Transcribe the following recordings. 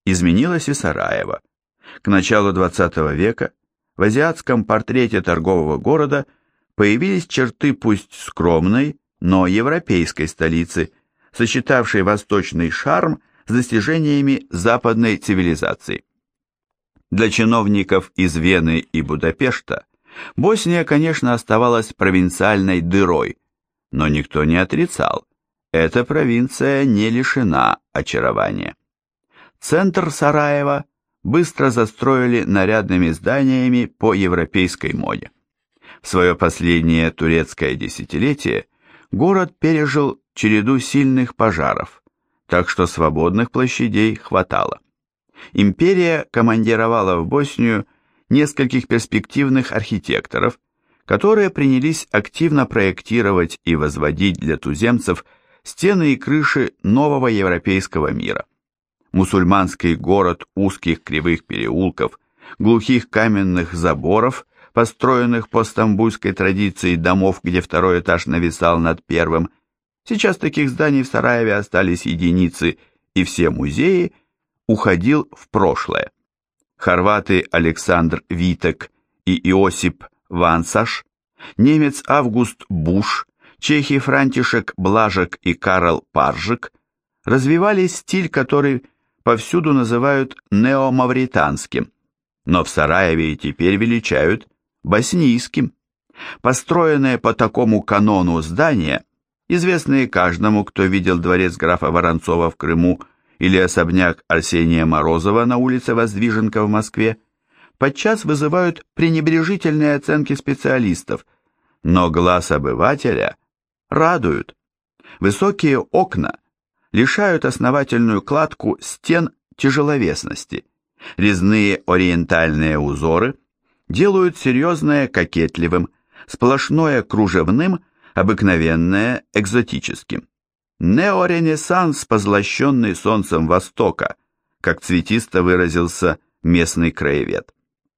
изменилось и Сараево. К началу XX века в азиатском портрете торгового города появились черты пусть скромной, но европейской столицы, сочетавшей восточный шарм с достижениями западной цивилизации. Для чиновников из Вены и Будапешта Босния, конечно, оставалась провинциальной дырой, но никто не отрицал, эта провинция не лишена очарования. Центр Сараева быстро застроили нарядными зданиями по европейской моде. В свое последнее турецкое десятилетие город пережил череду сильных пожаров, так что свободных площадей хватало. Империя командировала в Боснию нескольких перспективных архитекторов, которые принялись активно проектировать и возводить для туземцев стены и крыши нового европейского мира. Мусульманский город узких кривых переулков, глухих каменных заборов, построенных по стамбульской традиции домов, где второй этаж нависал над первым. Сейчас таких зданий в Сараеве остались единицы, и все музеи, уходил в прошлое. Хорваты Александр Витек и Иосип Вансаш, немец Август Буш, чехи Франтишек Блажек и Карл Паржик развивали стиль, который повсюду называют неомавританским, но в Сараеве и теперь величают боснийским. Построенные по такому канону здания, известные каждому, кто видел дворец графа Воронцова в Крыму или особняк Арсения Морозова на улице Воздвиженка в Москве, подчас вызывают пренебрежительные оценки специалистов, но глаз обывателя радуют. Высокие окна лишают основательную кладку стен тяжеловесности. Резные ориентальные узоры делают серьезное кокетливым, сплошное кружевным, обыкновенное экзотическим. Неоренессанс, позлощенный солнцем Востока, как цветисто выразился местный краевед.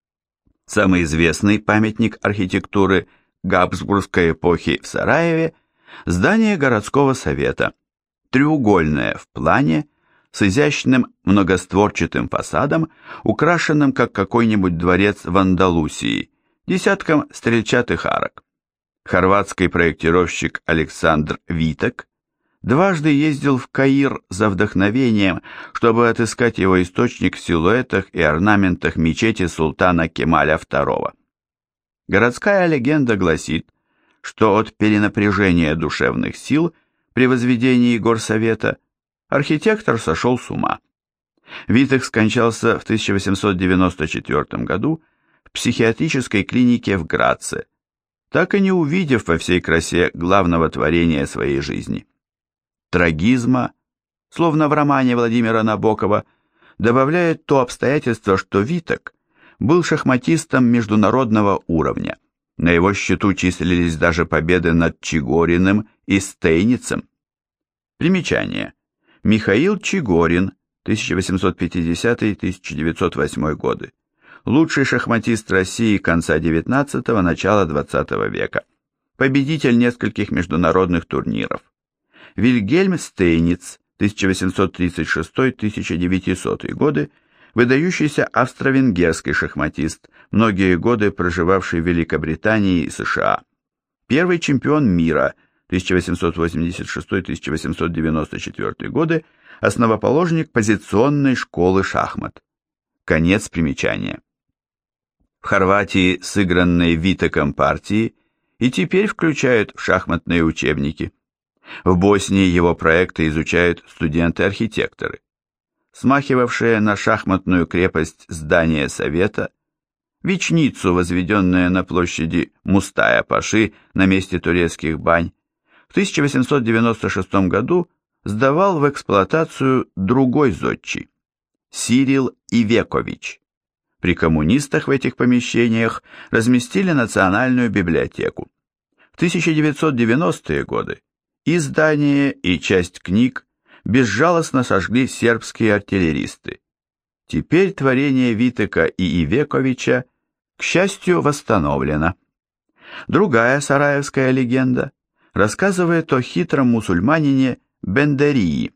Самый известный памятник архитектуры Габсбургской эпохи в Сараеве – здание городского совета, треугольное в плане, с изящным многостворчатым фасадом, украшенным как какой-нибудь дворец в Андалусии, десятком стрельчатых арок. Хорватский проектировщик Александр Витек дважды ездил в Каир за вдохновением, чтобы отыскать его источник в силуэтах и орнаментах мечети султана Кемаля II. Городская легенда гласит, что от перенапряжения душевных сил при возведении горсовета архитектор сошел с ума. Витек скончался в 1894 году в психиатрической клинике в Граце, так и не увидев во всей красе главного творения своей жизни. Трагизма, словно в романе Владимира Набокова, добавляет то обстоятельство, что Витек был шахматистом международного уровня. На его счету числились даже победы над Чигориным и Стейницем. Примечание. Михаил Чигорин, 1850-1908 годы. Лучший шахматист России конца XIX – начала XX века. Победитель нескольких международных турниров. Вильгельм Стейниц, 1836-1900 годы, выдающийся австро-венгерский шахматист, многие годы проживавший в Великобритании и США. Первый чемпион мира, 1886-1894 годы, основоположник позиционной школы шахмат. Конец примечания. В Хорватии сыгранные Витеком партии и теперь включают в шахматные учебники. В Боснии его проекты изучают студенты-архитекторы. Смахивавшее на шахматную крепость здание Совета, Вичницу, возведенное на площади Мустая-Паши на месте турецких бань, в 1896 году сдавал в эксплуатацию другой зодчий – Сирил Ивекович. При коммунистах в этих помещениях разместили национальную библиотеку. В 1990-е годы и здание, и часть книг безжалостно сожгли сербские артиллеристы. Теперь творение Витека и Ивековича, к счастью, восстановлено. Другая сараевская легенда рассказывает о хитром мусульманине Бендерии.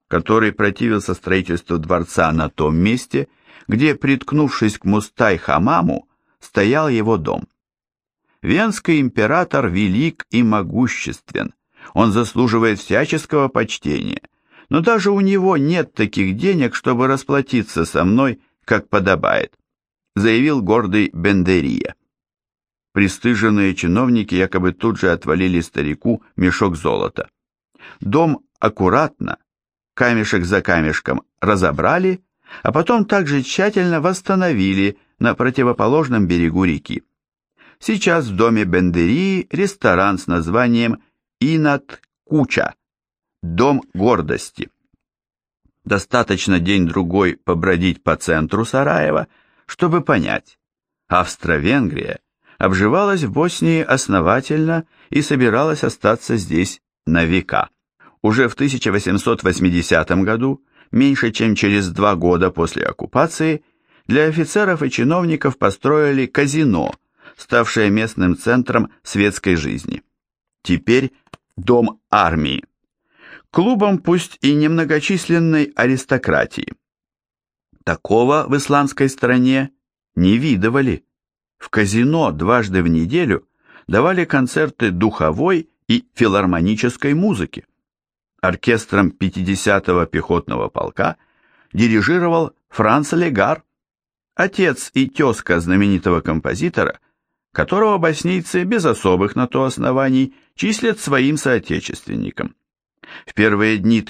который противился строительству дворца на том месте, где, приткнувшись к Мустай-хамаму, стоял его дом. Венский император велик и могуществен, он заслуживает всяческого почтения, но даже у него нет таких денег, чтобы расплатиться со мной, как подобает, заявил гордый Бендерия. Пристыженные чиновники якобы тут же отвалили старику мешок золота. Дом аккуратно, камешек за камешком, разобрали, а потом также тщательно восстановили на противоположном берегу реки. Сейчас в доме Бендерии ресторан с названием «Инат Куча» – «Дом гордости». Достаточно день-другой побродить по центру Сараева, чтобы понять, Австро-Венгрия обживалась в Боснии основательно и собиралась остаться здесь на века. Уже в 1880 году, меньше чем через 2 года после оккупации, для офицеров и чиновников построили казино, ставшее местным центром светской жизни. Теперь дом армии. Клубом пусть и немногочисленной аристократии. Такого в исламской стране не видывали. В казино дважды в неделю давали концерты духовой и филармонической музыки. Оркестром 50-го пехотного полка дирижировал Франц Легар, отец и тезка знаменитого композитора, которого боснийцы без особых на то оснований числят своим соотечественником. В первые дни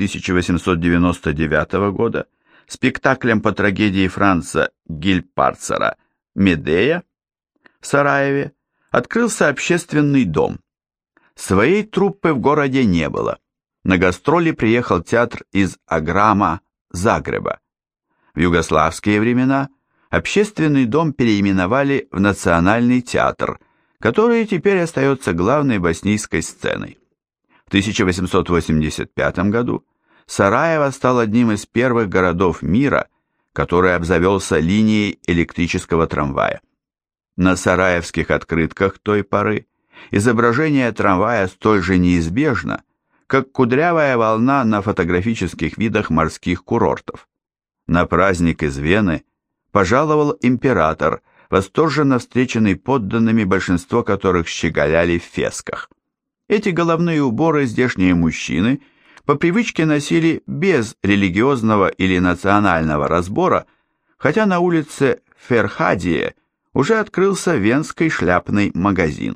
1899 года спектаклем по трагедии Франца Гильпарцера «Медея» в Сараеве открылся общественный дом. Своей труппы в городе не было. На гастроли приехал театр из Аграма, Загреба. В югославские времена общественный дом переименовали в Национальный театр, который теперь остается главной боснийской сценой. В 1885 году Сараево стал одним из первых городов мира, который обзавелся линией электрического трамвая. На сараевских открытках той поры изображение трамвая столь же неизбежно, как кудрявая волна на фотографических видах морских курортов. На праздник из Вены пожаловал император, восторженно встреченный подданными, большинство которых щеголяли в фесках. Эти головные уборы здешние мужчины по привычке носили без религиозного или национального разбора, хотя на улице Ферхадие уже открылся венский шляпный магазин.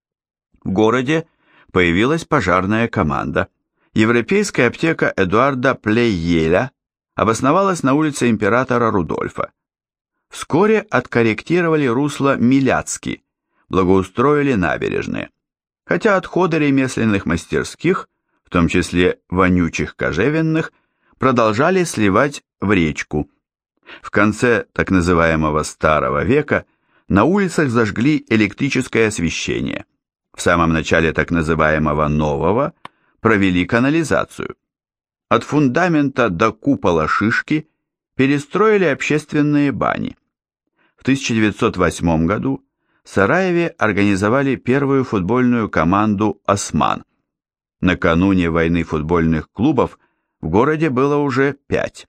В городе появилась пожарная команда. Европейская аптека Эдуарда Плейеля обосновалась на улице императора Рудольфа. Вскоре откорректировали русло Миляцки, благоустроили набережные. Хотя отходы ремесленных мастерских, в том числе вонючих кожевенных, продолжали сливать в речку. В конце так называемого Старого века на улицах зажгли электрическое освещение. В самом начале так называемого Нового провели канализацию. От фундамента до купола шишки перестроили общественные бани. В 1908 году в Сараеве организовали первую футбольную команду «Осман». Накануне войны футбольных клубов в городе было уже 5.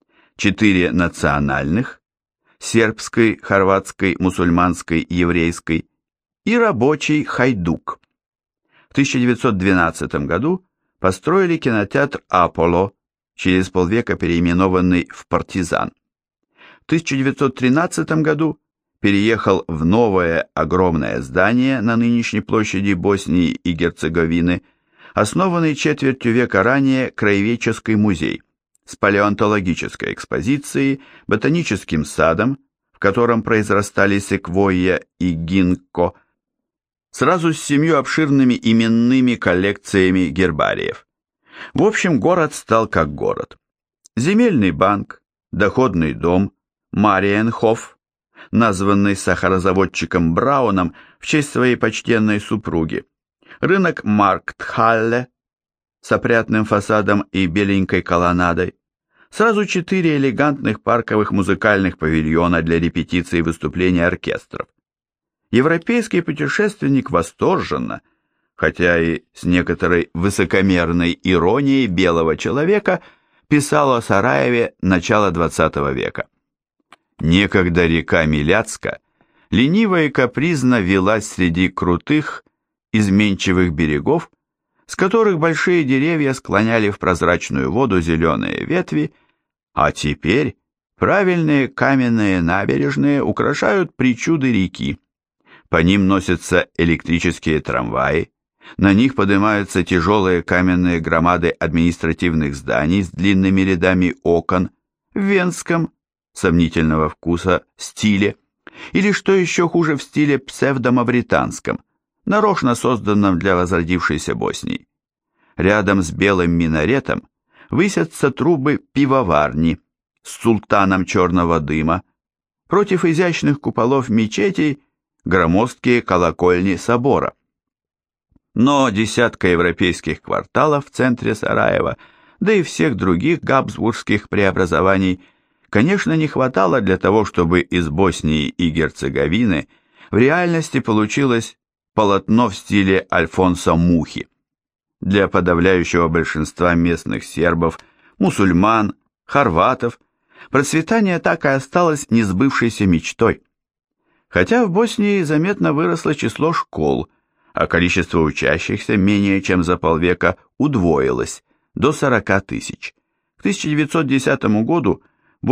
4 национальных – сербской, хорватской, мусульманской, еврейской – и рабочий «Хайдук». В 1912 году построили кинотеатр «Аполло», через полвека переименованный в «Партизан». В 1913 году переехал в новое огромное здание на нынешней площади Боснии и Герцеговины, основанный четвертью века ранее краеведческий музей с палеонтологической экспозицией, ботаническим садом, в котором произрастали секвойя и гинкго, сразу с 7 обширными именными коллекциями гербариев. В общем, город стал как город. Земельный банк, доходный дом, Мариенхоф, названный сахарозаводчиком Брауном в честь своей почтенной супруги, рынок Марктхалле с опрятным фасадом и беленькой колоннадой, сразу 4 элегантных парковых музыкальных павильона для репетиций и выступлений оркестров. Европейский путешественник восторженно, хотя и с некоторой высокомерной иронией белого человека, писал о Сараеве начала XX века. Некогда река Миляцка лениво и капризно велась среди крутых, изменчивых берегов, с которых большие деревья склоняли в прозрачную воду зеленые ветви, а теперь правильные каменные набережные украшают причуды реки. По ним носятся электрические трамваи, на них поднимаются тяжелые каменные громады административных зданий с длинными рядами окон в венском, сомнительного вкуса, стиле, или, что еще хуже, в стиле псевдомавританском, нарочно созданном для возродившейся Боснии. Рядом с белым минаретом высятся трубы пивоварни с султаном черного дыма, против изящных куполов мечетей громоздкие колокольни собора. Но десятка европейских кварталов в центре Сараева, да и всех других габсбургских преобразований, конечно, не хватало для того, чтобы из Боснии и Герцеговины в реальности получилось полотно в стиле Альфонса Мухи. Для подавляющего большинства местных сербов, мусульман, хорватов процветание так и осталось несбывшейся мечтой. Хотя в Боснии заметно выросло число школ, а количество учащихся менее чем за полвека удвоилось, до 40 тысяч. К 1910 году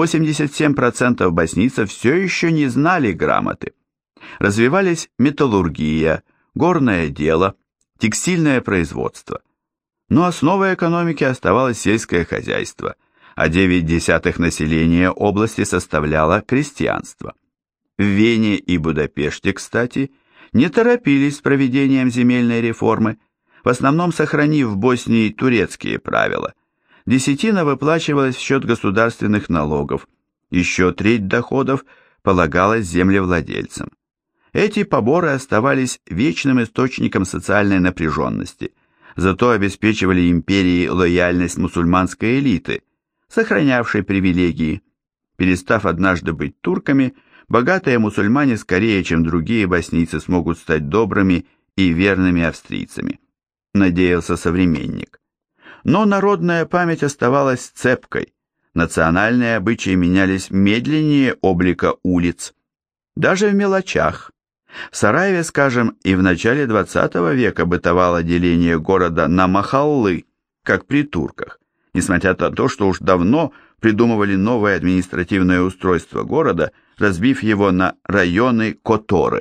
87% боснийцев все еще не знали грамоты. Развивались металлургия, горное дело, текстильное производство. Но основой экономики оставалось сельское хозяйство, а 0,9 населения области составляло крестьянство. В Вене и Будапеште, кстати, не торопились с проведением земельной реформы, в основном сохранив в Боснии турецкие правила. Десятина выплачивалась в счет государственных налогов, еще треть доходов полагалась землевладельцам. Эти поборы оставались вечным источником социальной напряженности, зато обеспечивали империи лояльность мусульманской элиты, сохранявшей привилегии. Перестав однажды быть турками, богатые мусульмане скорее, чем другие боснийцы, смогут стать добрыми и верными австрийцами, надеялся современник. Но народная память оставалась цепкой, национальные обычаи менялись медленнее облика улиц. Даже в мелочах. В Сараеве, скажем, и в начале XX века бытовало деление города на махаллы, как при турках, несмотря на то, что уж давно придумывали новое административное устройство города, разбив его на районы которы.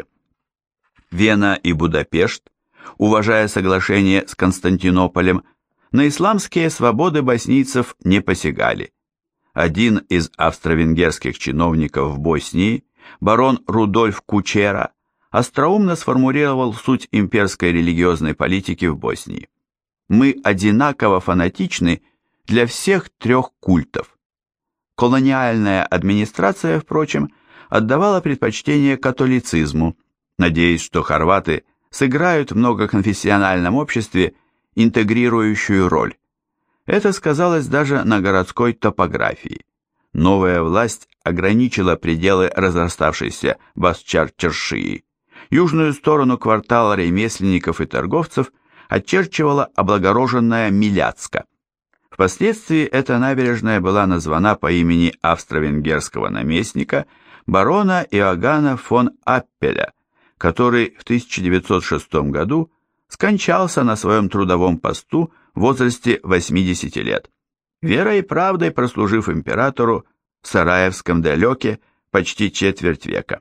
Вена и Будапешт, уважая соглашение с Константинополем, на исламские свободы боснийцев не посягали. Один из австро-венгерских чиновников в Боснии, барон Рудольф Кучера, остроумно сформулировал суть имперской религиозной политики в Боснии. Мы одинаково фанатичны для всех трех культов. Колониальная администрация, впрочем, отдавала предпочтение католицизму, надеясь, что хорваты сыграют в многоконфессиональном обществе интегрирующую роль. Это сказалось даже на городской топографии. Новая власть ограничила пределы разраставшейся Басчар-Чаршии. Южную сторону квартала ремесленников и торговцев очерчивала облагороженная Миляцка. Впоследствии эта набережная была названа по имени австро-венгерского наместника барона Иоганна фон Аппеля, который в 1906 году скончался на своем трудовом посту в возрасте 80 лет, верой и правдой прослужив императору в Сараевском далеке почти четверть века.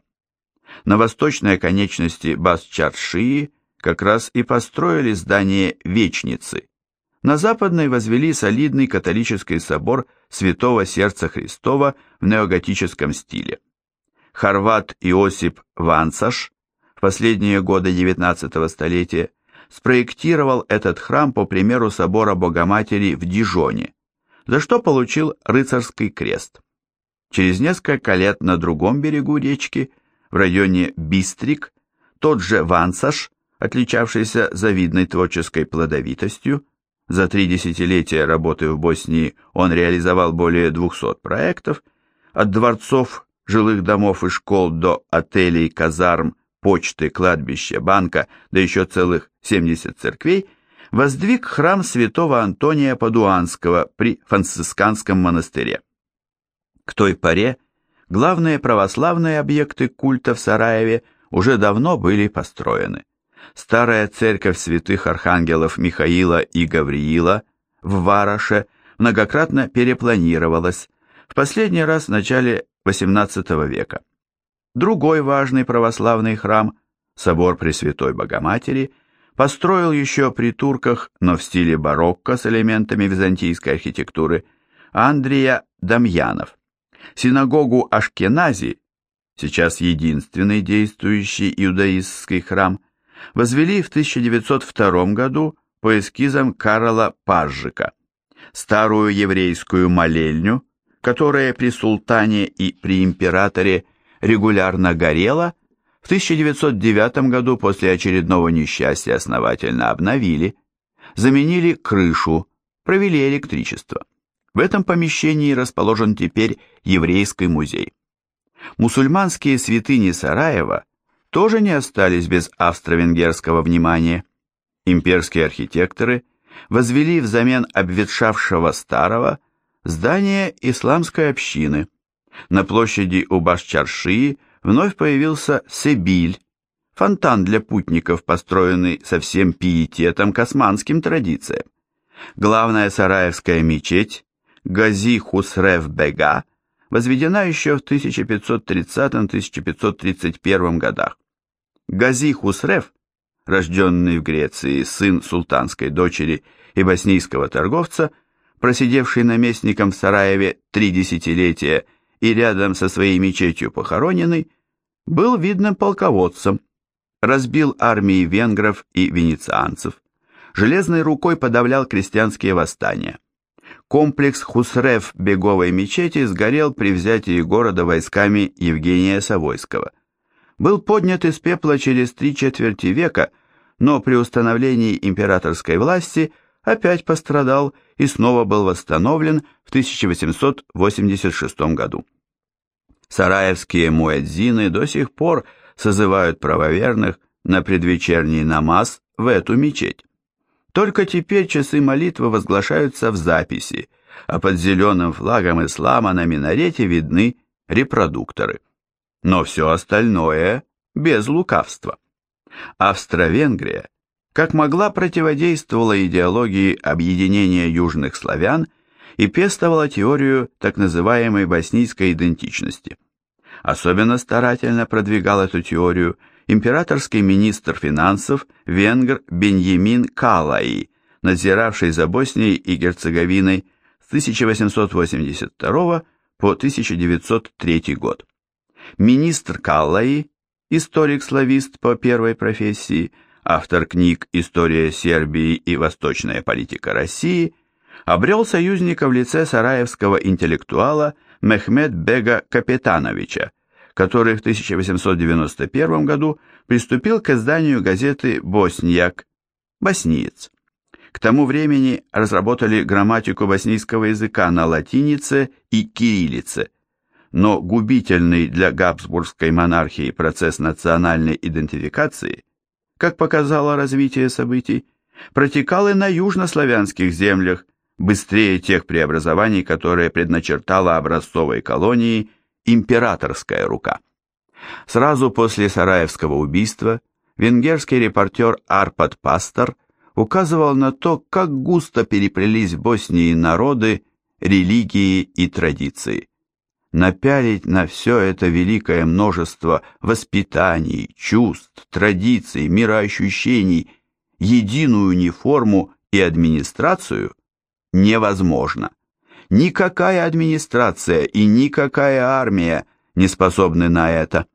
На восточной конечности Басчар-Шии как раз и построили здание Вечницы. На западной возвели солидный католический собор Святого Сердца Христова в неоготическом стиле. Хорват Иосип Ванцаш в последние годы XIX столетия спроектировал этот храм по примеру собора Богоматери в Дижоне, за что получил рыцарский крест. Через несколько лет на другом берегу речки, в районе Бистрик, тот же Ванцаш, отличавшийся завидной творческой плодовитостью, за 3 десятилетия работы в Боснии он реализовал более 200 проектов, от дворцов, жилых домов и школ до отелей, казарм, почты, кладбища, банка, да еще целых 70 церквей, воздвиг храм святого Антония Падуанского при францисканском монастыре. К той поре главные православные объекты культа в Сараеве уже давно были построены. Старая церковь святых архангелов Михаила и Гавриила в Вараше многократно перепланировалась, в последний раз в начале XVIII века. Другой важный православный храм, собор Пресвятой Богоматери, построил еще при турках, но в стиле барокко с элементами византийской архитектуры, Андрия Дамьянов. Синагогу Ашкенази, сейчас единственный действующий иудаистский храм, возвели в 1902 году по эскизам Карла Пажжика. Старую еврейскую молельню, которая при султане и при императоре регулярно горела, в 1909 году после очередного несчастья основательно обновили, заменили крышу, провели электричество. В этом помещении расположен теперь еврейский музей. Мусульманские святыни Сараева тоже не остались без австро-венгерского внимания. Имперские архитекторы возвели взамен обветшавшего старого здание исламской общины. На площади у Баш-Чаршии вновь появился Себиль, фонтан для путников, построенный со всем пиететом к османским традициям. Главная сараевская мечеть Гази Хусрев-бега возведена еще в 1530-1531 годах. Гази Хусрев, рожденный в Греции, сын султанской дочери и боснийского торговца, просидевший наместником в Сараеве 3 десятилетия и рядом со своей мечетью похороненный, был видным полководцем, разбил армии венгров и венецианцев, железной рукой подавлял крестьянские восстания. Комплекс Хусрев-беговой мечети сгорел при взятии города войсками Евгения Савойского. Был поднят из пепла через 3/4 века, но при установлении императорской власти опять пострадал и снова был восстановлен в 1886 году. Сараевские муэдзины до сих пор созывают правоверных на предвечерний намаз в эту мечеть. Только теперь часы молитвы возглашаются в записи, а под зеленым флагом ислама на минарете видны репродукторы. Но все остальное без лукавства. Австро-Венгрия, как могла, противодействовала идеологии объединения южных славян и пестовала теорию так называемой боснийской идентичности. Особенно старательно продвигал эту теорию императорский министр финансов венгр Беньямин Калаи, надзиравший за Боснией и Герцеговиной с 1882 по 1903 год. Министр Калаи, историк-славист по первой профессии, автор книг «История Сербии» и «Восточная политика России», обрел союзника в лице сараевского интеллектуала Мехмед-бега Капетановича, который в 1891 году приступил к изданию газеты «Босньяк» «Босниец». К тому времени разработали грамматику боснийского языка на латинице и кириллице, но губительный для габсбургской монархии процесс национальной идентификации, как показало развитие событий, протекал и на южнославянских землях быстрее тех преобразований, которые предначертала образцовой колонии императорская рука. Сразу после Сараевского убийства венгерский репортер Арпад Пастор указывал на то, как густо переплелись в Боснии народы, религии и традиции. Напялить на все это великое множество воспитаний, чувств, традиций, мироощущений единую униформу и администрацию невозможно. Никакая администрация и никакая армия не способны на это.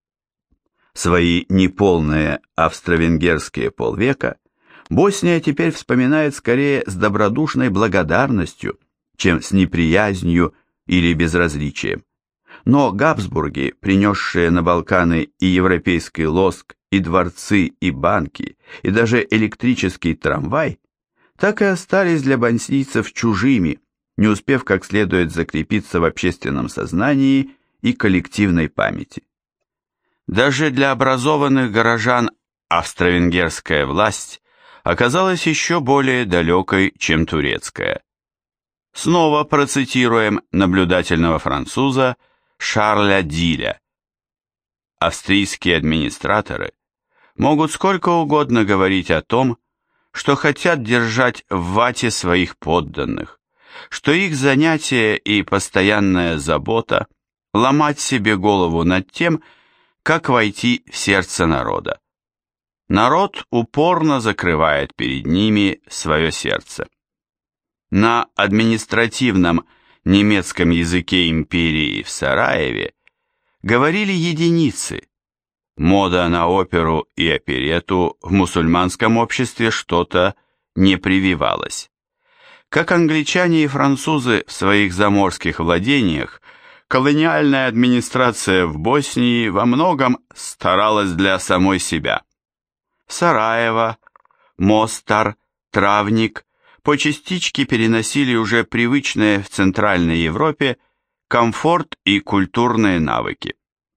Свои неполные австро-венгерские полвека Босния теперь вспоминает скорее с добродушной благодарностью, чем с неприязнью или безразличием. Но Габсбурги, принесшие на Балканы и европейский лоск, и дворцы, и банки, и даже электрический трамвай, так и остались для боснийцев чужими, не успев как следует закрепиться в общественном сознании и коллективной памяти. Даже для образованных горожан австро-венгерская власть оказалась еще более далекой, чем турецкая. Снова процитируем наблюдательного француза Шарля Диля. Австрийские администраторы могут сколько угодно говорить о том, что хотят держать в вате своих подданных, что их занятие и постоянная забота ломать себе голову над тем, как войти в сердце народа. Народ упорно закрывает перед ними свое сердце. На административном немецком языке империи в Сараеве говорили единицы. Мода на оперу и оперетту в мусульманском обществе что-то не прививалась. Как англичане и французы в своих заморских владениях, колониальная администрация в Боснии во многом старалась для самой себя. Сараево, Мостар, Травник по частичке переносили уже привычные в Центральной Европе комфорт и культурные навыки.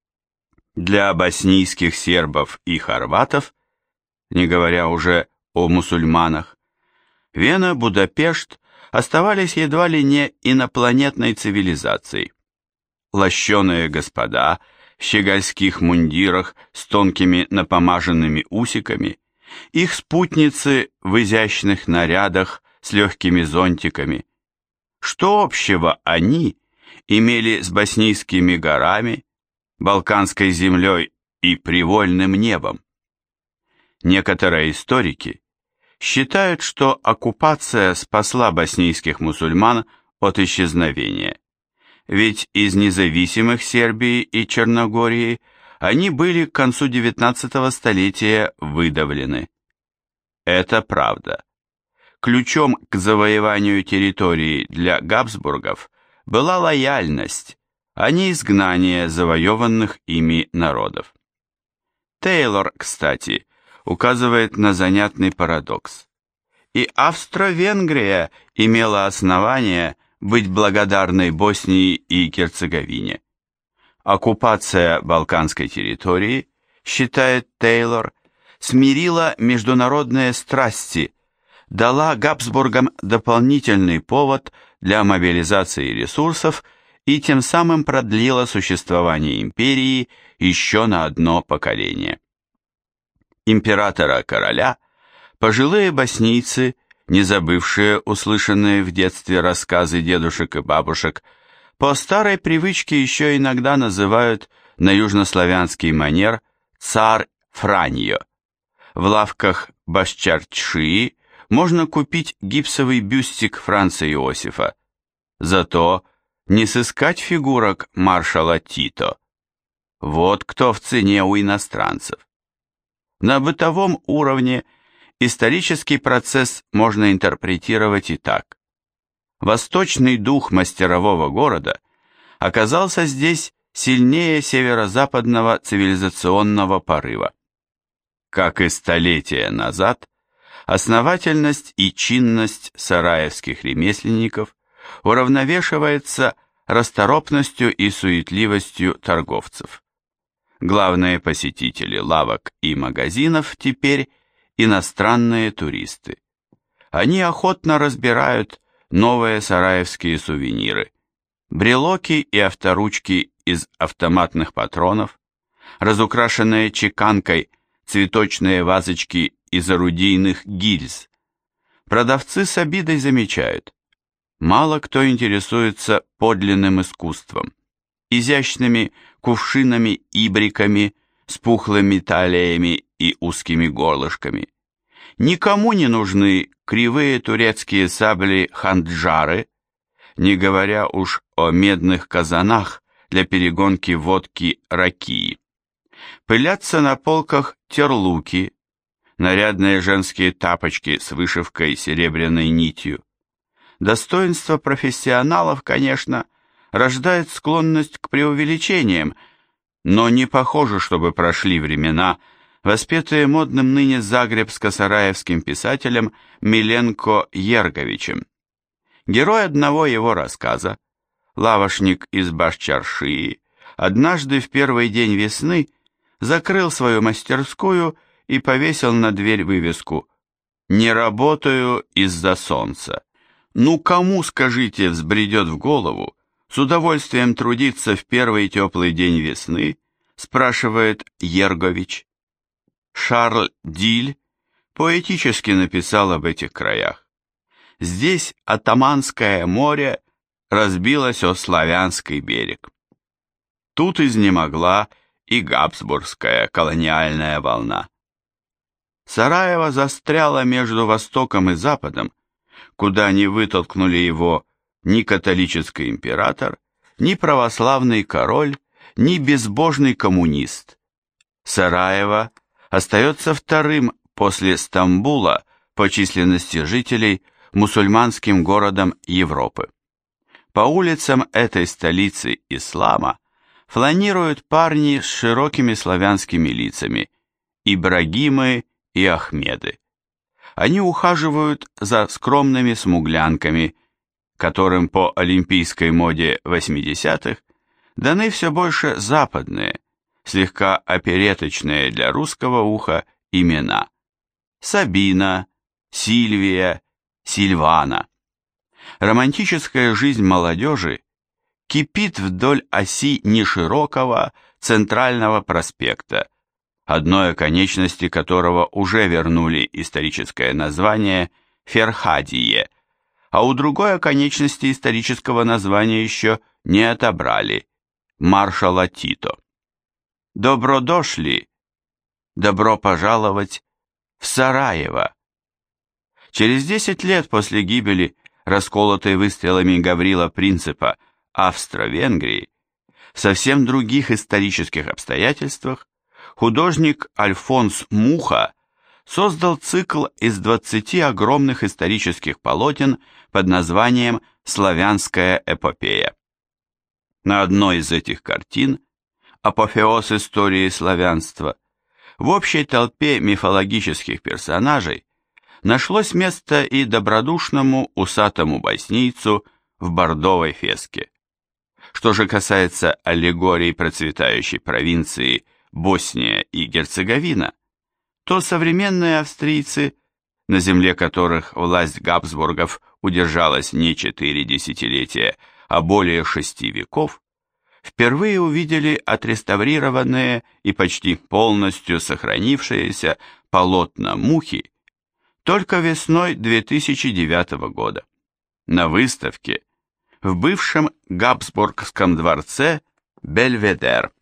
Для боснийских сербов и хорватов, не говоря уже о мусульманах, Вена, Будапешт оставались едва ли не инопланетной цивилизацией. Лощеные господа в щегольских мундирах с тонкими напомаженными усиками, их спутницы в изящных нарядах с легкими зонтиками. Что общего они имели с боснийскими горами, Балканской землей и привольным небом? Некоторые историки считают, что оккупация спасла боснийских мусульман от исчезновения, ведь из независимых Сербии и Черногории они были к концу XIX столетия выдавлены. Это правда. Ключом к завоеванию территории для Габсбургов была лояльность, а не изгнание завоеванных ими народов. Тейлор, кстати, указывает на занятный парадокс. И Австро-Венгрия имела основание быть благодарной Боснии и Герцеговине. Оккупация балканской территории, считает Тейлор, смирила международные страсти, дала Габсбургам дополнительный повод для мобилизации ресурсов и тем самым продлила существование империи еще на одно поколение. Императора-короля пожилые боснийцы, не забывшие услышанные в детстве рассказы дедушек и бабушек, по старой привычке еще иногда называют на южнославянский манер царь Франьо. В лавках Башчардшии можно купить гипсовый бюстик Франца Иосифа. Зато не сыскать фигурок маршала Тито. Вот кто в цене у иностранцев. На бытовом уровне исторический процесс можно интерпретировать и так. Восточный дух мастерового города оказался здесь сильнее северо-западного цивилизационного порыва. Как и столетия назад, основательность и чинность сараевских ремесленников уравновешивается расторопностью и суетливостью торговцев. Главные посетители лавок и магазинов теперь иностранные туристы. Они охотно разбирают новые сараевские сувениры, брелоки и авторучки из автоматных патронов, разукрашенные чеканкой цветочные вазочки из орудийных гильз. Продавцы с обидой замечают, мало кто интересуется подлинным искусством, изящными кувшинами-ибриками с пухлыми талиями и узкими горлышками. Никому не нужны кривые турецкие сабли-ханджары, не говоря уж о медных казанах для перегонки водки ракии. Пылятся на полках терлуки, нарядные женские тапочки с вышивкой серебряной нитью. Достоинство профессионалов, конечно, рождает склонность к преувеличениям, но не похоже, чтобы прошли времена, воспетые модным ныне загребско-сараевским писателем Миленко Ерговичем. Герой одного его рассказа, лавошник из Башчаршии, однажды в первый день весны закрыл свою мастерскую и повесил на дверь вывеску Не работаю из-за солнца. Ну кому, скажите, взбредет в голову с удовольствием трудиться в первый теплый день весны, спрашивает Ергович. Шарль Диль поэтически написал об этих краях. Здесь Атаманское море разбилось о славянский берег. Тут изнемогла и Габсбургская колониальная волна. Сараево застряло между Востоком и Западом, куда не вытолкнули его ни католический император, ни православный король, ни безбожный коммунист. Сараево остается вторым после Стамбула по численности жителей мусульманским городом Европы. По улицам этой столицы ислама фланируют парни с широкими славянскими лицами, Ибрагимы и Ахмеды. Они ухаживают за скромными смуглянками, которым по олимпийской моде 80-х даны все больше западные, слегка опереточные для русского уха имена: Сабина, Сильвия, Сильвана. Романтическая жизнь молодежи кипит вдоль оси неширокого центрального проспекта, одной оконечности которого уже вернули историческое название Ферхадие, а у другой оконечности исторического названия еще не отобрали – маршала Тито. Добро дошли, добро пожаловать в Сараево. Через 10 лет после гибели расколотой выстрелами Гаврила Принципа Австро-Венгрии, в совсем других исторических обстоятельствах, художник Альфонс Муха создал цикл из 20 огромных исторических полотен под названием «Славянская эпопея». На одной из этих картин, апофеоз истории славянства, в общей толпе мифологических персонажей нашлось место и добродушному усатому боснийцу в бордовой феске. Что же касается аллегорий процветающей провинции Босния и Герцеговина, то современные австрийцы, на земле которых власть Габсбургов удержалась не 4 десятилетия, а более 6 веков, впервые увидели отреставрированные и почти полностью сохранившиеся полотна Мухи только весной 2009 года на выставке в бывшем Габсбургском дворце Бельведер.